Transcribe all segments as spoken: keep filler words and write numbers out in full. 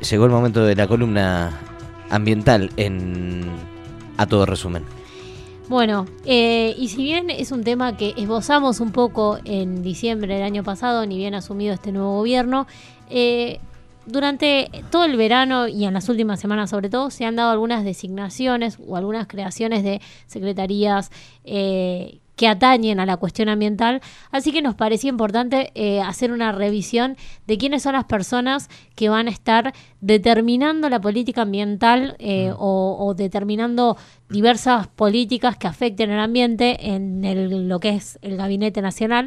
llegó el momento de la columna ambiental en A Todo Resumen. Bueno, eh, y si bien es un tema que esbozamos un poco en diciembre del año pasado, ni bien asumido este nuevo gobierno, eh, durante todo el verano y en las últimas semanas sobre todo, se han dado algunas designaciones o algunas creaciones de secretarías eh, que atañen a la cuestión ambiental, así que nos parecía importante eh, hacer una revisión de quiénes son las personas que van a estar determinando la política ambiental eh, mm. o, o determinando diversas políticas que afecten al ambiente en el, lo que es el Gabinete Nacional.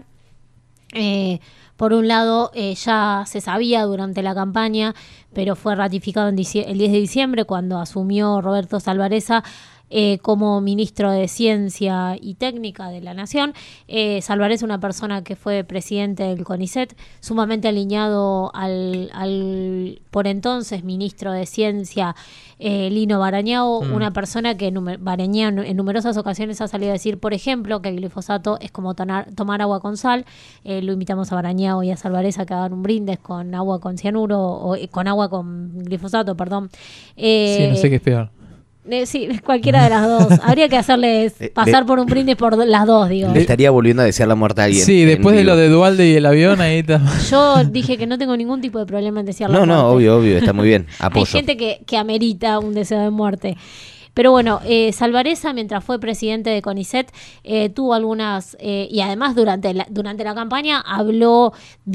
Eh, por un lado, eh, ya se sabía durante la campaña, pero fue ratificado en dicie- el diez de diciembre cuando asumió Roberto Salvarezza Eh, como ministro de Ciencia y Técnica de la Nación. Eh, Salvarezza es una persona que fue presidente del CONICET, sumamente alineado al, al por entonces ministro de Ciencia, eh, Lino Barañao, mm. una persona que numer- Barañao en numerosas ocasiones ha salido a decir, por ejemplo, que el glifosato es como tonar, tomar agua con sal. Eh, lo invitamos a Barañao y a Salvarezza a que hagan un brindis con agua con cianuro, o eh, con agua con glifosato, perdón. Eh, sí, no sé qué es peor. Eh, sí, cualquiera de las dos. Habría que hacerles pasar por un brindis por las dos, digo. Le estaría volviendo a desear la muerte a alguien. Sí, después de lo de Duhalde y el avión, ahí está. Yo dije que no tengo ningún tipo de problema en desear la no, muerte. No, no, obvio, obvio, está muy bien. Apoyo. Hay gente que, que amerita un deseo de muerte. Pero bueno, eh, Salvarezza, mientras fue presidente de CONICET, eh, tuvo algunas, eh, y además durante la, durante la campaña habló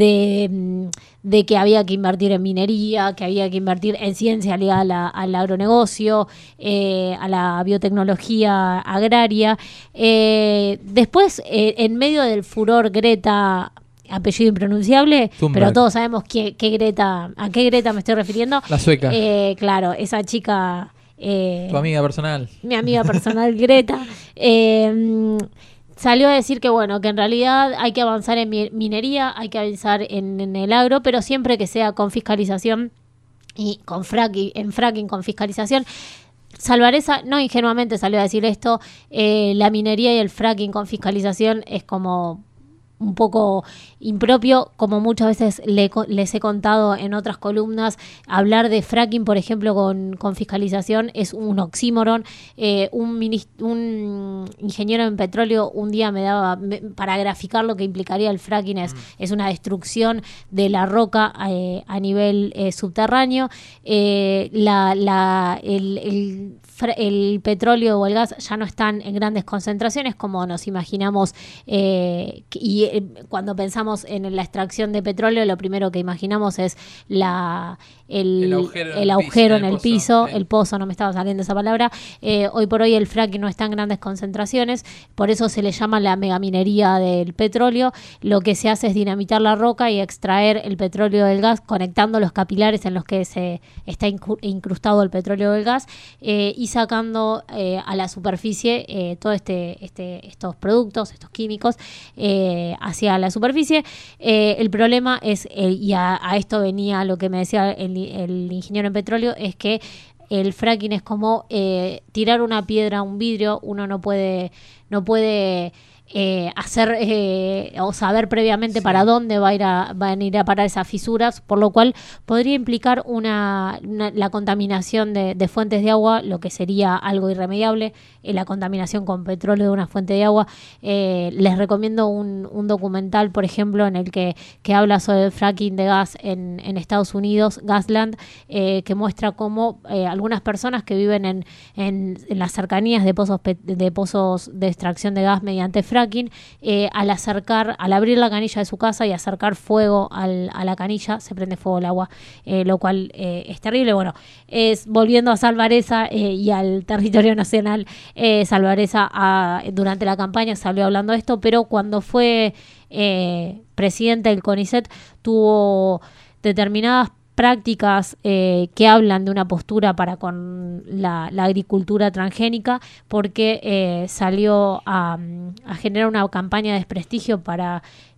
de, de que había que invertir en minería, que había que invertir en ciencia ligada al agronegocio, eh, a la biotecnología agraria. Eh, después, eh, en medio del furor Greta, apellido impronunciable, Thunberg. Pero todos sabemos qué, qué Greta, a qué Greta me estoy refiriendo. La sueca. Eh, claro, esa chica... Eh, tu amiga personal. Mi amiga personal, Greta. Eh, salió a decir que, bueno, que en realidad hay que avanzar en mi- minería, hay que avanzar en, en el agro, pero siempre que sea con fiscalización y con fracking, en fracking con fiscalización. Salvarezza no ingenuamente salió a decir esto. Eh, la minería y el fracking con fiscalización es como un poco impropio, como muchas veces le, les he contado en otras columnas. Hablar de fracking, por ejemplo, con, con fiscalización es un oxímoron. Eh, un, minist- un ingeniero en petróleo un día me daba, me, para graficar lo que implicaría el fracking, es, mm. es una destrucción de la roca eh, a nivel eh, subterráneo. Eh, la, la, el, el el petróleo o el gas ya no están en grandes concentraciones como nos imaginamos, eh, y eh, cuando pensamos en la extracción de petróleo, lo primero que imaginamos es la el, el agujero, el agujero en el piso, en el, piso, el pozo, no me estaba saliendo esa palabra. Eh, hoy por hoy el fracking no está en grandes concentraciones, por eso se le llama la megaminería del petróleo. Lo que se hace es dinamitar la roca y extraer el petróleo del gas, conectando los capilares en los que se está incrustado el petróleo del gas, eh, y sacando eh, a la superficie eh, todos este, este, estos productos, estos químicos, eh, hacia la superficie. Eh, el problema es, eh, y a, a esto venía lo que me decía el, el ingeniero en petróleo, es que el fracking es como eh, tirar una piedra a un vidrio. Uno no puede, no puede Eh, hacer eh, o saber previamente sí. para dónde va a ir a, van a ir a parar esas fisuras, por lo cual podría implicar una, una la contaminación de, de fuentes de agua, lo que sería algo irremediable, eh, la contaminación con petróleo de una fuente de agua. Eh, les recomiendo un, un documental, por ejemplo, en el que, que habla sobre el fracking de gas en, en Estados Unidos, Gasland, eh, que muestra cómo eh, algunas personas que viven en, en, en las cercanías de pozos, de pozos de extracción de gas mediante fracking, Eh, al acercar, al abrir la canilla de su casa y acercar fuego al, a la canilla, se prende fuego el agua, eh, lo cual eh, es terrible. Bueno, es volviendo a Salvarezza eh, y al territorio nacional, eh, Salvarezza a, durante la campaña salió hablando de esto, pero cuando fue eh, presidente del CONICET tuvo determinadas prácticas eh, que hablan de una postura para con la, la agricultura transgénica, porque eh, salió a, a generar una campaña de desprestigio para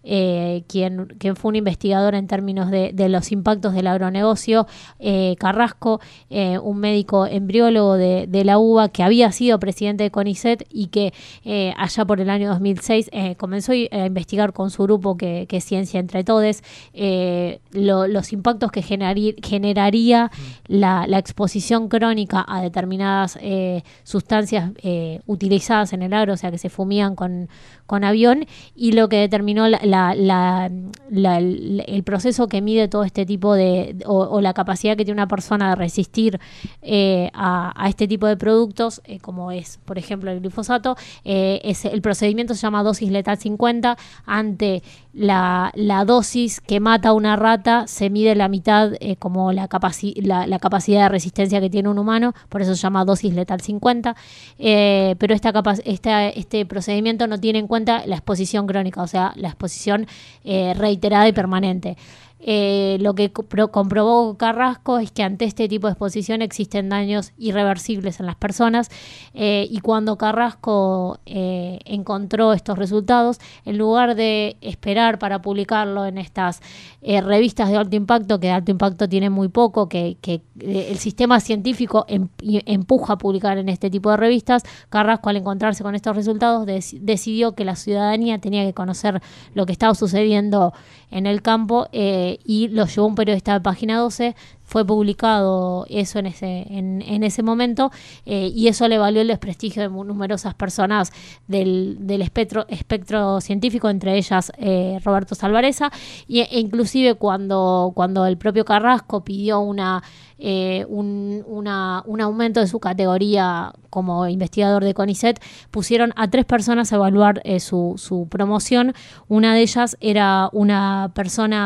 eh, quien, quien fue un investigador en términos de, de los impactos del agronegocio, eh, Carrasco, eh, un médico embriólogo de, de la U B A que había sido presidente de CONICET y que eh, allá por el año dos mil seis eh, comenzó a investigar con su grupo que, que es Ciencia Entre Todes eh, lo, los impactos que generaría, generaría la, la exposición crónica a determinadas eh, sustancias eh, utilizadas en el agro, o sea que se fumían con, con avión, y lo que determinó la, la, la, la, el proceso que mide todo este tipo de, o, o la capacidad que tiene una persona de resistir eh, a, a este tipo de productos, eh, como es, por ejemplo, el glifosato. Eh, es, el procedimiento se llama dosis letal cincuenta. Ante la, la dosis que mata a una rata, se mide la mitad eh, como la, capaci la, la capacidad de resistencia que tiene un humano, por eso se llama dosis letal cincuenta. Eh, pero esta, esta, este procedimiento no tiene en cuenta la exposición crónica, o sea, la exposición eh, reiterada y permanente. Eh, lo que comprobó Carrasco es que ante este tipo de exposición existen daños irreversibles en las personas, eh, y cuando Carrasco eh, encontró estos resultados, en lugar de esperar para publicarlo en estas eh, revistas de alto impacto, que de alto impacto tiene muy poco, que, que eh, el sistema científico em, empuja a publicar en este tipo de revistas, Carrasco, al encontrarse con estos resultados, des, decidió que la ciudadanía tenía que conocer lo que estaba sucediendo en el campo, eh, y lo llevó un periodista de Página doce. Fue publicado eso en ese, en, en ese momento, eh, y eso le valió el desprestigio de numerosas personas del, del espectro, espectro científico, entre ellas eh, Roberto Salvarezza, y, e inclusive cuando, cuando el propio Carrasco pidió una, eh, un, una, un aumento de su categoría como investigador de CONICET, pusieron a tres personas a evaluar eh, su, su promoción. Una de ellas era una persona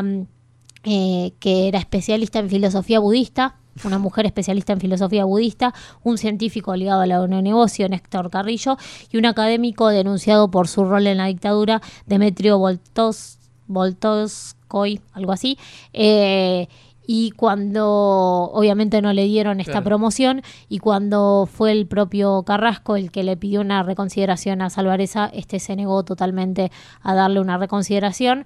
Eh, que era especialista en filosofía budista, una mujer especialista en filosofía budista, un científico ligado al agronegocio, Néstor Carrillo, y un académico denunciado por su rol en la dictadura, Demetrio Voltos, Voltoskoy, algo así. Eh, y cuando obviamente no le dieron esta claro. promoción, y cuando fue el propio Carrasco el que le pidió una reconsideración a Salvarezza, este se negó totalmente a darle una reconsideración,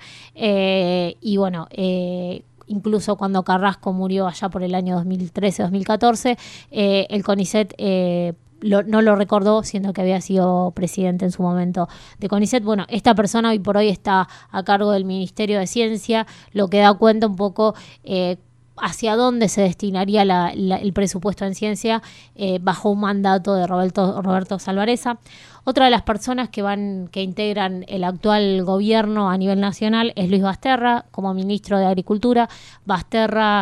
eh, y bueno, eh, incluso cuando Carrasco murió allá por el año dos mil trece dos mil catorce, eh, el CONICET eh, Lo, no lo recordó, siendo que había sido presidente en su momento de CONICET. Bueno, esta persona hoy por hoy está a cargo del Ministerio de Ciencia, lo que da cuenta un poco eh, hacia dónde se destinaría la, la, el presupuesto en ciencia eh, bajo un mandato de Roberto, Roberto Salvarezza. Otra de las personas que van que integran el actual gobierno a nivel nacional es Luis Basterra, como ministro de Agricultura. Basterra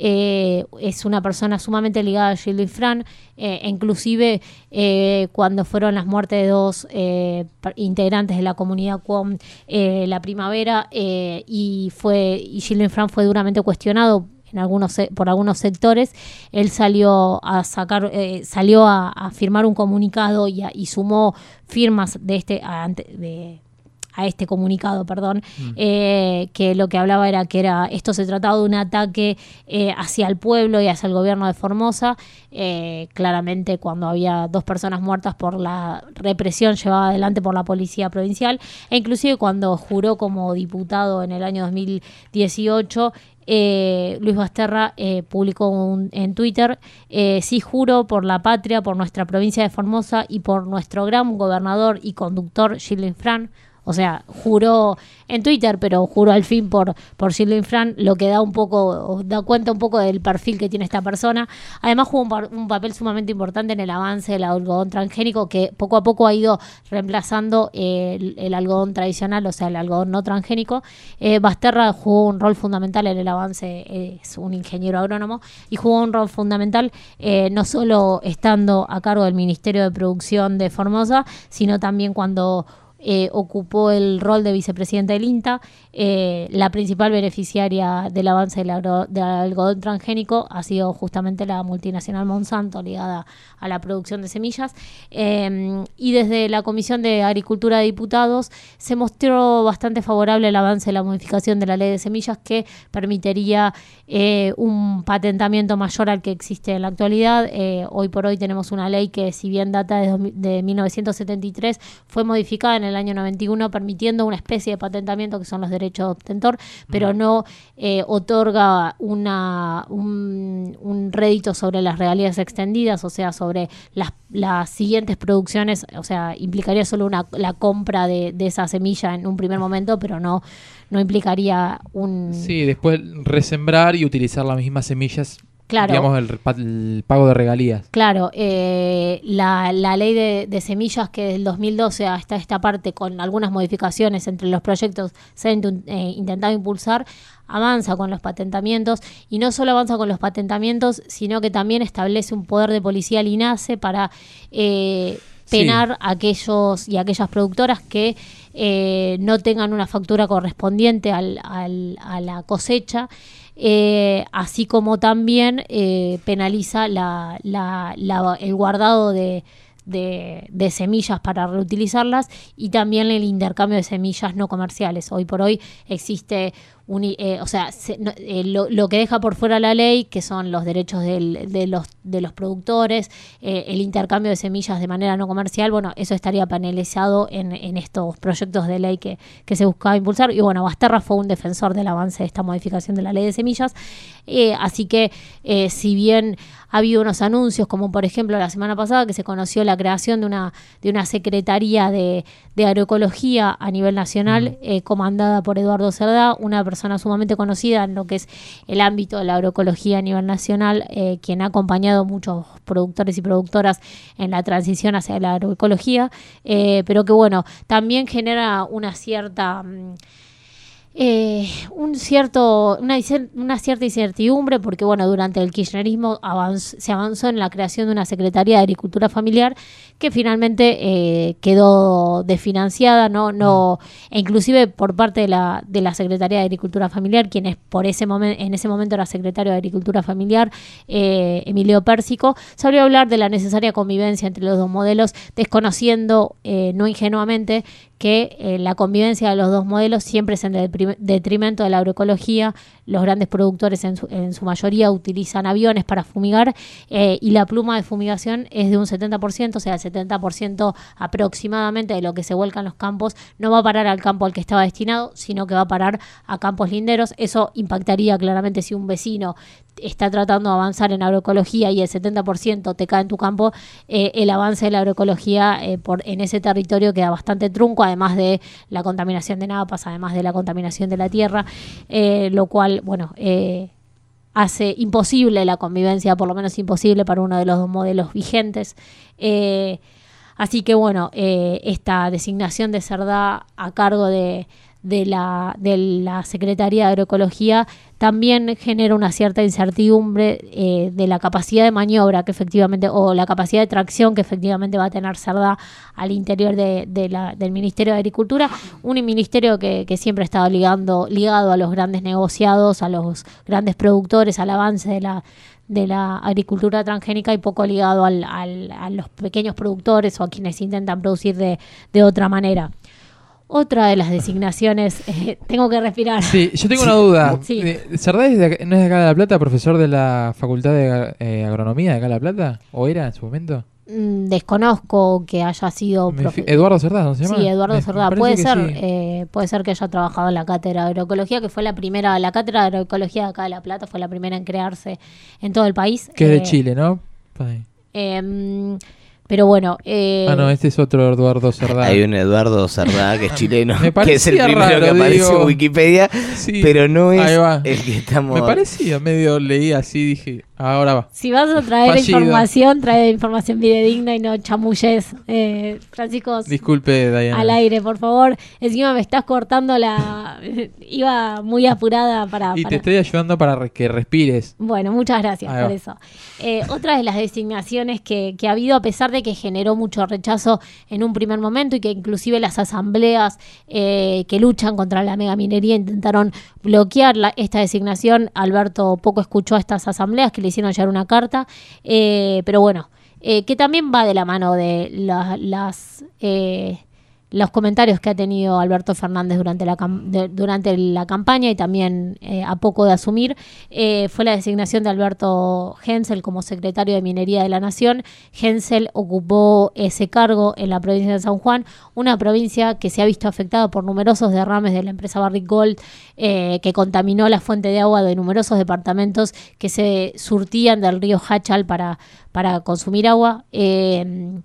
eh, es una persona sumamente ligada a Gilles Dufresne, eh, inclusive eh, cuando fueron las muertes de dos eh, integrantes de la comunidad Cuom eh, la primavera, eh, y fue y Gilles Dufresne fue duramente cuestionado en algunos por algunos sectores. Él salió a sacar eh, salió a, a firmar un comunicado y, a, y sumó firmas de este a, de, a este comunicado, perdón, mm. eh, que lo que hablaba era que era esto se trataba de un ataque eh, hacia el pueblo y hacia el gobierno de Formosa, eh, claramente cuando había dos personas muertas por la represión llevada adelante por la policía provincial, e inclusive cuando juró como diputado en el año dos mil dieciocho, Eh, Luis Basterra eh, publicó un, en Twitter: eh, sí juro por la patria, por nuestra provincia de Formosa y por nuestro gran gobernador y conductor Gilles Dufresne. O sea, juró en Twitter, pero juró al fin por, por Gilles Dufresne, lo que da un poco, da cuenta un poco del perfil que tiene esta persona. Además jugó un, un papel sumamente importante en el avance del algodón transgénico, que poco a poco ha ido reemplazando eh, el, el algodón tradicional, o sea, el algodón no transgénico. Eh, Basterra jugó un rol fundamental en el avance, eh, es un ingeniero agrónomo, y jugó un rol fundamental eh, no solo estando a cargo del Ministerio de Producción de Formosa, sino también cuando Eh, ocupó el rol de vicepresidente del INTA. Eh, la principal beneficiaria del avance del, agro, del algodón transgénico ha sido justamente la multinacional Monsanto, ligada a la producción de semillas. Eh, y desde la Comisión de Agricultura de Diputados se mostró bastante favorable el avance de la modificación de la ley de semillas, que permitiría eh, un patentamiento mayor al que existe en la actualidad. Eh, hoy por hoy tenemos una ley que, si bien data de, de mil novecientos setenta y tres, fue modificada en el el año noventa y uno permitiendo una especie de patentamiento que son los derechos de obtentor, pero no eh, otorga una un, un rédito sobre las regalías extendidas, o sea, sobre las, las siguientes producciones, o sea, implicaría solo una, la compra de, de esa semilla en un primer momento, pero no, no implicaría un... Sí, después resembrar y utilizar las mismas semillas. Claro. Digamos, el, el pago de regalías. Claro, eh, la, la ley de, de semillas que del dos mil doce hasta esta parte, con algunas modificaciones entre los proyectos se han eh, intentado impulsar, avanza con los patentamientos, y no solo avanza con los patentamientos, sino que también establece un poder de policía al INASE para eh, penar sí. a aquellos y aquellas productoras que eh, no tengan una factura correspondiente al, al, a la cosecha. Eh, así como también eh, penaliza la, la, la, el guardado de, de, de semillas para reutilizarlas, y también el intercambio de semillas no comerciales. Hoy por hoy existe un, eh, o sea, se, no, eh, lo, lo que deja por fuera la ley, que son los derechos del, de, los, de los productores, eh, el intercambio de semillas de manera no comercial, bueno, eso estaría penalizado en, en estos proyectos de ley que, que se buscaba impulsar. Y bueno, Basterra fue un defensor del avance de esta modificación de la ley de semillas, eh, así que eh, si bien ha habido unos anuncios, como por ejemplo la semana pasada que se conoció la creación de una, de una Secretaría de, de Agroecología a nivel nacional, mm. eh, comandada por Eduardo Cerdá, una persona sumamente conocida en lo que es el ámbito de la agroecología a nivel nacional, eh, quien ha acompañado a muchos productores y productoras en la transición hacia la agroecología, eh, pero que bueno, también genera una cierta... Mmm, Eh, un cierto, una, una cierta incertidumbre, porque bueno, durante el kirchnerismo avanz, se avanzó en la creación de una Secretaría de Agricultura Familiar que finalmente eh, quedó desfinanciada, no, no, e inclusive por parte de la, de la Secretaría de Agricultura Familiar, quien es por ese momento, en ese momento era secretario de Agricultura Familiar, eh, Emilio Pérsico, salió a hablar de la necesaria convivencia entre los dos modelos, desconociendo, eh, no ingenuamente, que eh, la convivencia de los dos modelos siempre es en detrimento de la agroecología. Los grandes productores en su, en su mayoría utilizan aviones para fumigar, eh, y la pluma de fumigación es de un setenta por ciento, o sea, el setenta por ciento aproximadamente de lo que se vuelca en los campos no va a parar al campo al que estaba destinado, sino que va a parar a campos linderos. Eso impactaría claramente si un vecino está tratando de avanzar en agroecología y el setenta por ciento te cae en tu campo, eh, el avance de la agroecología eh, por, en ese territorio queda bastante trunco, además de la contaminación de napas, además de la contaminación de la tierra, eh, lo cual, bueno, eh, hace imposible la convivencia, por lo menos imposible para uno de los dos modelos vigentes. Eh, así que, bueno, eh, esta designación de Cerdá a cargo de de la, de la Secretaría de Agroecología también genera una cierta incertidumbre eh, de la capacidad de maniobra que efectivamente, o la capacidad de tracción que efectivamente va a tener Cerdá al interior de, de la, del Ministerio de Agricultura, un ministerio que, que siempre ha estado ligando, ligado a los grandes negociados, a los grandes productores, al avance de la de la agricultura transgénica, y poco ligado al, al, a los pequeños productores o a quienes intentan producir de, de otra manera. Otra de las designaciones, eh, tengo que respirar. Sí, yo tengo una duda. Sí. ¿Cerdá es de, no es de acá de La Plata, profesor de la Facultad de eh, Agronomía de acá de La Plata? ¿O era en su momento? Mm, desconozco que haya sido... Profe- Eduardo Cerdá, ¿no se llama? Sí, Eduardo me, Cerdá. me Puede ser, sí. eh, puede ser que haya trabajado en la cátedra de agroecología, que fue la primera, la cátedra de agroecología de acá de La Plata fue la primera en crearse en todo el país. Que es eh, de Chile, ¿no? Eh, Pero bueno... Eh, ah, no, este es otro Eduardo Cerdá. Hay un Eduardo Cerdá que es chileno, que es el primero raro, que aparece digo, en Wikipedia, sí, pero no es el que estamos... Me parecía, medio leí así, dije, ahora va. Si vas a traer Fallido. información, trae información fidedigna y no chamulles. Eh, Francisco, disculpe, Diana. Al aire, por favor. Encima me estás cortando la... Iba muy apurada para... Y para... te estoy ayudando para re- que respires. Bueno, muchas gracias Ahí por va. eso. Eh, otra de las designaciones que, que ha habido, a pesar de que generó mucho rechazo en un primer momento y que inclusive las asambleas eh, que luchan contra la megaminería intentaron bloquear la, esta designación, Alberto poco escuchó a estas asambleas que le hicieron llegar una carta, eh, pero bueno, eh, que también va de la mano de la, las... Eh, los comentarios que ha tenido Alberto Fernández durante la, cam- de, durante la campaña y también eh, a poco de asumir, eh, fue la designación de Alberto Hensel como secretario de Minería de la Nación. Hensel ocupó ese cargo en la provincia de San Juan, una provincia que se ha visto afectada por numerosos derrames de la empresa Barrick Gold, eh, que contaminó la fuente de agua de numerosos departamentos que se surtían del río Hachal para, para consumir agua. Eh,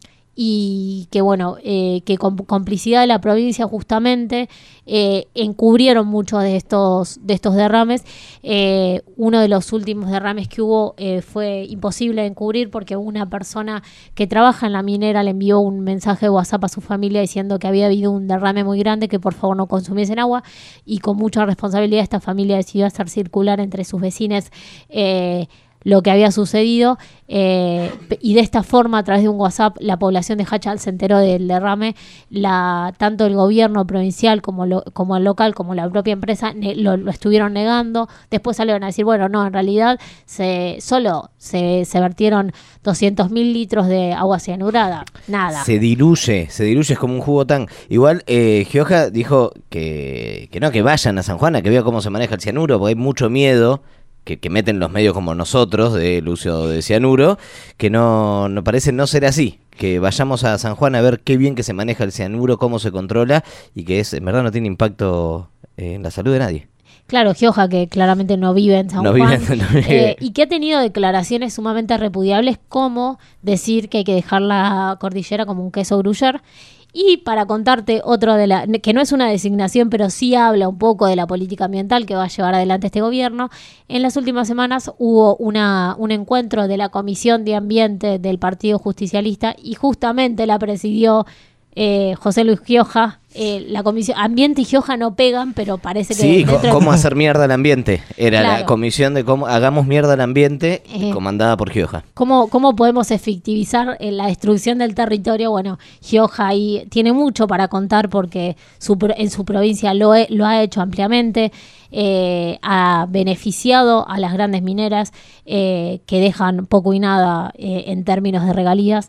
y que bueno, eh, que con complicidad de la provincia justamente eh, encubrieron muchos de estos, de estos derrames. Eh, uno de los últimos derrames que hubo eh, fue imposible de encubrir porque una persona que trabaja en la minera le envió un mensaje de WhatsApp a su familia diciendo que había habido un derrame muy grande, que por favor no consumiesen agua, y con mucha responsabilidad esta familia decidió hacer circular entre sus vecinos eh, lo que había sucedido, eh, y de esta forma, a través de un WhatsApp, la población de Hachal se enteró del derrame. La, tanto el gobierno provincial como, lo, como el local, como la propia empresa ne, lo, lo estuvieron negando. Después salieron a decir, bueno, no, en realidad se, solo se, se vertieron doscientos mil litros de agua cianurada, nada. Se diluye, se diluye, es como un jugo tan... Igual, eh, Gioja dijo que, que no, que vayan a San Juan a que vea cómo se maneja el cianuro, porque hay mucho miedo que, que meten los medios como nosotros del uso de cianuro, que no, no parece no ser así, que vayamos a San Juan a ver qué bien que se maneja el cianuro, cómo se controla, y que es en verdad no tiene impacto en la salud de nadie. Claro, Gioja, que claramente no vive en San no Juan, vive, no vive. Eh, y que ha tenido declaraciones sumamente repudiables, como decir que hay que dejar la cordillera como un queso gruyère. Y para contarte otro de la, que no es una designación, pero sí habla un poco de la política ambiental que va a llevar adelante este gobierno, en las últimas semanas hubo una, un encuentro de la Comisión de Ambiente del Partido Justicialista y justamente la presidió eh, José Luis Gioja. Eh, la comisión Ambiente y Gioja no pegan, pero parece que... Sí, co- dentro cómo de... hacer mierda al ambiente. Era Claro. la comisión de cómo hagamos mierda al ambiente, Eh. comandada por Gioja. ¿Cómo, ¿Cómo podemos efectivizar eh, la destrucción del territorio? Bueno, Gioja ahí tiene mucho para contar porque su, pro- en su provincia lo, he- lo ha hecho ampliamente, eh, ha beneficiado a las grandes mineras eh, que dejan poco y nada eh, en términos de regalías.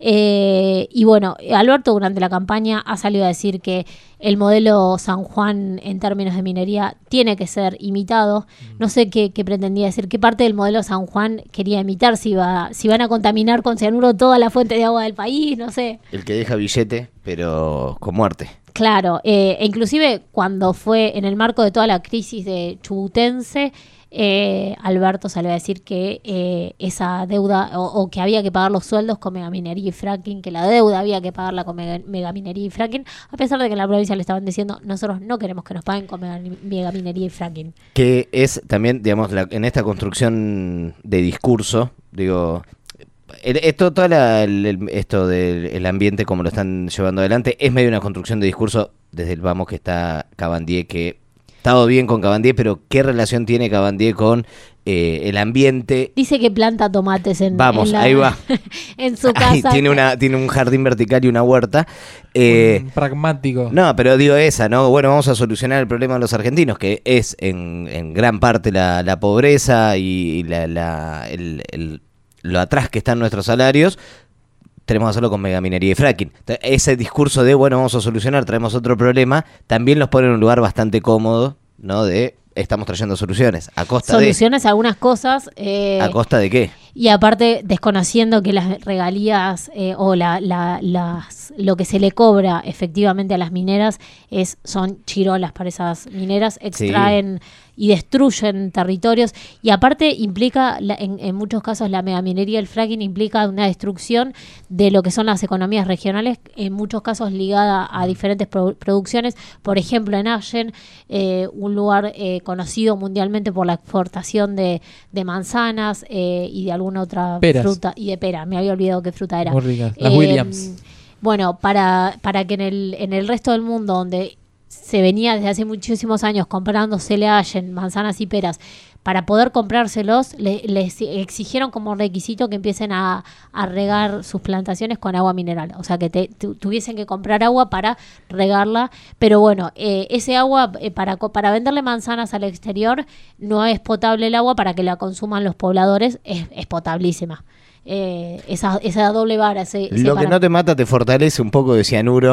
Eh, y bueno, Alberto durante la campaña ha salido a decir que el modelo San Juan en términos de minería tiene que ser imitado. No sé qué, qué pretendía decir, qué parte del modelo San Juan quería imitar, si, va, si van a contaminar con cianuro toda la fuente de agua del país, no sé. El que deja billete, pero con muerte. Claro, eh, e inclusive cuando fue en el marco de toda la crisis de Chubutense, eh, Alberto salió a decir que eh, esa deuda, o, o que había que pagar los sueldos con megaminería y fracking, que la deuda había que pagarla con mega- megaminería y fracking, a pesar de que en la provincia le estaban diciendo, nosotros no queremos que nos paguen con mega- megaminería y fracking. Que es también, digamos, la- en esta construcción de discurso, digo, el- esto, toda la- el- el- esto del el ambiente, como lo están llevando adelante, es medio una construcción de discurso desde el vamos que está Cabandier, que está todo bien con Cabandier, pero ¿qué relación tiene Cabandier con eh, el ambiente? Dice que planta tomates en, Vamos, en la- ahí va. en su Ahí casa. tiene, una, tiene un jardín vertical y una huerta. Eh, Un pragmático. No, pero digo esa, ¿no? Bueno, vamos a solucionar el problema de los argentinos, que es en, en gran parte la, la pobreza y la, la, el, el- lo atrás que están nuestros salarios. Tenemos que hacerlo con megaminería y fracking. Ese discurso de, bueno, vamos a solucionar, traemos otro problema, también los pone en un lugar bastante cómodo, ¿no? De, estamos trayendo soluciones. ¿A costa Soluciones a algunas cosas. eh, de? ¿A costa de qué? Y aparte, desconociendo que las regalías eh, o la, la- las, lo que se le cobra efectivamente a las mineras es son chirolas para esas mineras, extraen y destruyen territorios. Y aparte implica, la- en, en muchos casos, la megaminería, el fracking implica una destrucción de lo que son las economías regionales, en muchos casos ligada a diferentes pro- producciones. Por ejemplo, en Allen, eh, un lugar eh, conocido mundialmente por la exportación de, de manzanas eh, y de alguna otra Peras. fruta, y de pera, me había olvidado qué fruta era. Muy ricas. Las Eh, Williams. Bueno, para, para que en el, en el resto del mundo, donde se venía desde hace muchísimos años comprándosele a Allen manzanas y peras, para poder comprárselos, le- les exigieron como requisito que empiecen a, a regar sus plantaciones con agua mineral. O sea, que te, tu- tuviesen que comprar agua para regarla. Pero bueno, eh, ese agua, eh, para, co- para venderle manzanas al exterior, no es potable el agua para que la consuman los pobladores, es, es potablísima. Eh, esa, esa doble vara. Ese, ese Lo que para- no te mata te fortalece un poco de cianuro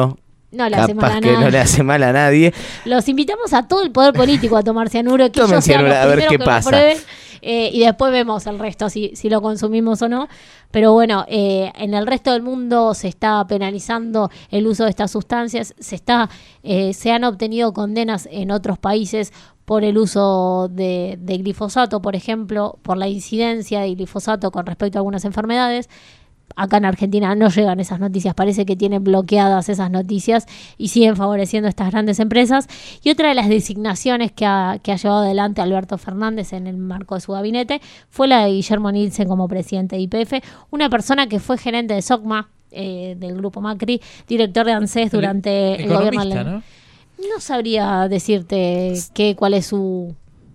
No le hace mal capaz a que nadie. no le hace mal a nadie. Los invitamos a todo el poder político a tomar cianuro, que Tomen ellos sean cianuro, los a ver primeros qué que pasa. lo prueben, eh, y después vemos el resto, si, si lo consumimos o no. Pero bueno, eh, en el resto del mundo se está penalizando el uso de estas sustancias, se está, eh, se han obtenido condenas en otros países por el uso de, de glifosato, por ejemplo, por la incidencia de glifosato con respecto a algunas enfermedades. Acá en Argentina no llegan esas noticias, parece que tienen bloqueadas esas noticias y siguen favoreciendo a estas grandes empresas. Y otra de las designaciones que ha, que ha llevado adelante Alberto Fernández en el marco de su gabinete fue la de Guillermo Nielsen como presidente de Y P F, una persona que fue gerente de SOCMA, eh, del grupo Macri, director de ANSES durante el, el gobierno. ¿No? No sabría decirte qué, cuál es su...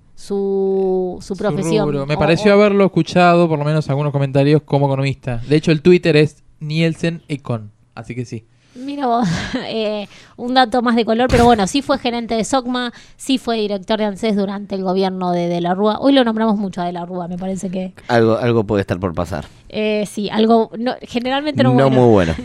su, su profesión. Su Me o, pareció o, haberlo escuchado, por lo menos algunos comentarios, como economista. De hecho, el Twitter es Nielsen Econ, así que sí. Mira vos, eh, un dato más de color, pero bueno, sí fue gerente de SOCMA, sí fue director de ANSES durante el gobierno de De la Rúa. Hoy lo nombramos mucho a De la Rúa, me parece que... Algo, algo puede estar por pasar. Eh, sí, algo no, generalmente no, no bueno. muy bueno.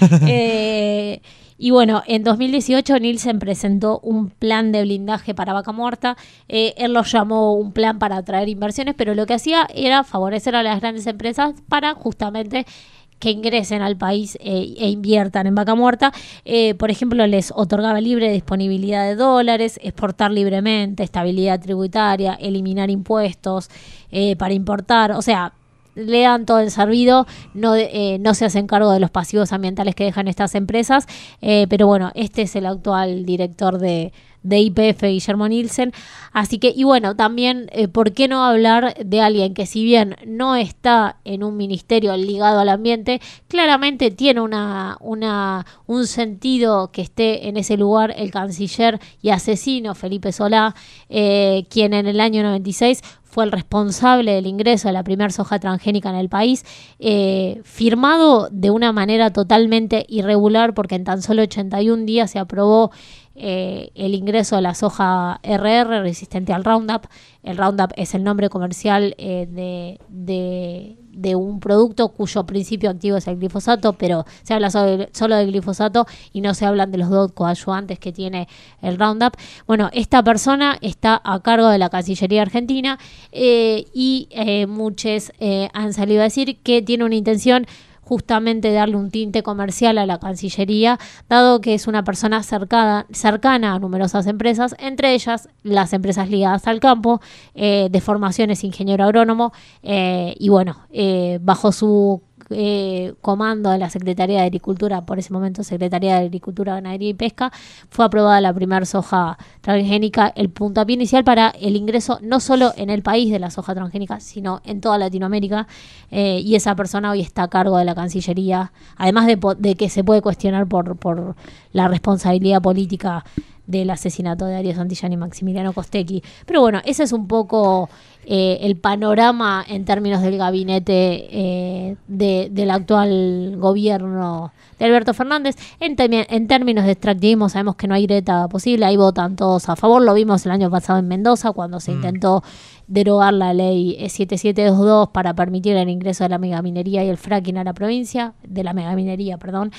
eh, Y bueno, en dos mil dieciocho Nielsen presentó un plan de blindaje para Vaca Muerta. Eh, él lo llamó un plan para atraer inversiones, pero lo que hacía era favorecer a las grandes empresas para justamente que ingresen al país eh, e inviertan en Vaca Muerta. Eh, por ejemplo, les otorgaba libre disponibilidad de dólares, exportar libremente, estabilidad tributaria, eliminar impuestos eh, para importar. O sea, le dan todo el servido, no, eh, no se hacen cargo de los pasivos ambientales que dejan estas empresas, eh, pero bueno, este es el actual director de, de Y P F, Guillermo Nielsen. Así que, y bueno, también, eh, ¿por qué no hablar de alguien que si bien no está en un ministerio ligado al ambiente, claramente tiene una, una, un sentido que esté en ese lugar, el canciller y asesino Felipe Solá, eh, quien en el año noventa y seis fue el responsable del ingreso de la primera soja transgénica en el país, eh, firmado de una manera totalmente irregular, porque en tan solo ochenta y un días se aprobó eh, el ingreso de la soja R R resistente al Roundup. El Roundup es el nombre comercial eh, de, de, de un producto cuyo principio activo es el glifosato, pero se habla sobre, solo del glifosato y no se hablan de los dos coadyuvantes que tiene el Roundup. Bueno, esta persona está a cargo de la Cancillería Argentina eh, y eh, muchos eh, han salido a decir que tiene una intención justamente darle un tinte comercial a la Cancillería, dado que es una persona cercana, cercana a numerosas empresas, entre ellas las empresas ligadas al campo, eh, de formación es ingeniero agrónomo, eh, y bueno, eh, bajo su eh, comando de la Secretaría de Agricultura, por ese momento Secretaría de Agricultura, Ganadería y Pesca, fue aprobada la primera soja transgénica, el puntapié inicial para el ingreso no solo en el país de la soja transgénica, sino en toda Latinoamérica, eh, y esa persona hoy está a cargo de la Cancillería, además de, de que se puede cuestionar por, por la responsabilidad política del asesinato de Darío Santillán y Maximiliano Costecchi. Pero bueno, ese es un poco eh, el panorama en términos del gabinete eh, de, del actual gobierno de Alberto Fernández. En, tem- en términos de extractivismo sabemos que no hay grieta posible, ahí votan todos a favor, lo vimos el año pasado en Mendoza cuando se mm. intentó derogar la ley siete siete dos dos para permitir el ingreso de la megaminería y el fracking a la provincia, de la megaminería, perdón,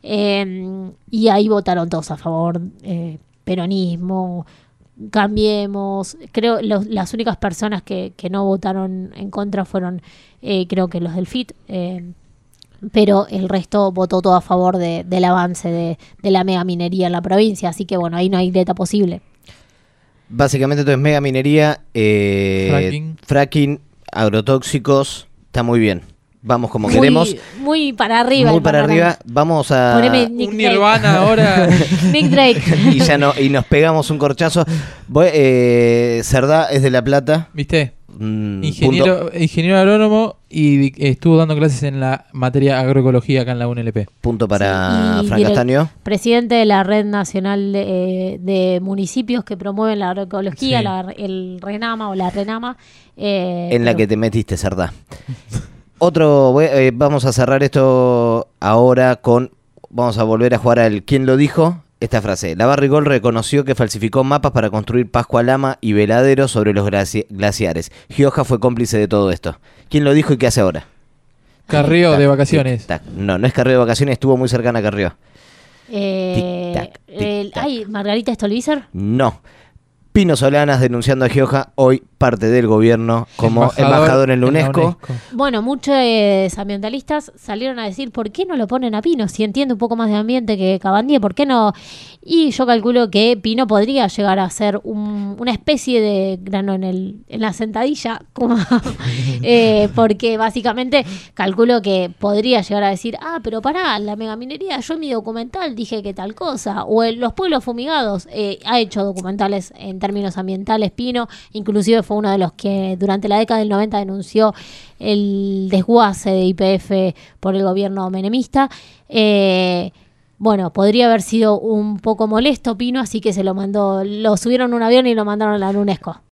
eh, y ahí votaron todos a favor, eh, peronismo, Cambiemos. Creo los, las únicas personas que, que no votaron en contra fueron, eh, creo que los del F I T, eh, pero el resto votó todo a favor de, del avance de, de la megaminería en la provincia, así que bueno, ahí no hay grieta posible. Básicamente entonces megaminería, eh, fracking. fracking, agrotóxicos, está muy bien. Vamos como muy, queremos. Muy para arriba. Muy para arriba. Vamos a... Poneme Nick un Nirvana ahora. Nick Drake. y ya no, y nos pegamos un corchazo. Voy, eh, Cerdá es de La Plata. ¿Viste? Mm, ingeniero, punto, ingeniero agrónomo y estuvo dando clases en la materia agroecología acá en la U N L P. punto para Sí, Fran Castaño. Presidente de la Red Nacional de, de Municipios que promueven la agroecología, Sí. la, el RENAMA o la RENAMA. Eh, En la pero- que te metiste, Cerdá. Otro, voy- eh, vamos a cerrar esto ahora con, vamos a volver a jugar al ¿Quién lo dijo? Esta frase. La Barrigol reconoció que falsificó mapas para construir Pascua Lama y veladeros sobre los glaci- glaciares. Gioja fue cómplice de todo esto. ¿Quién lo dijo y qué hace ahora? Carrió Tac, de vacaciones. tic, tac. No, no es Carrió de vacaciones, estuvo muy cercana a Carrió. Eh, Tic-tac, el- tic-tac. ay, Margarita Stolbizer. No. Pino Solanas denunciando a Gioja, hoy parte del gobierno como embajador, en la UNESCO. Bueno, muchos ambientalistas salieron a decir, ¿por qué no lo ponen a Pino? Si entiende un poco más de ambiente que Cabandier, ¿por qué no? Y yo calculo que Pino podría llegar a ser un- una especie de grano en, el, en la sentadilla, como, eh, porque básicamente calculo que podría llegar a decir, ah, pero pará, la megaminería, yo en mi documental dije que tal cosa, o en Los Pueblos Fumigados, eh, ha hecho documentales en términos ambientales, Pino, inclusive fue uno de los que durante la década del noventa denunció el desguace de Y P F por el gobierno menemista. Eh, bueno, podría haber sido un poco molesto Pino, así que se lo mandó, lo subieron a un avión y lo mandaron a la UNESCO.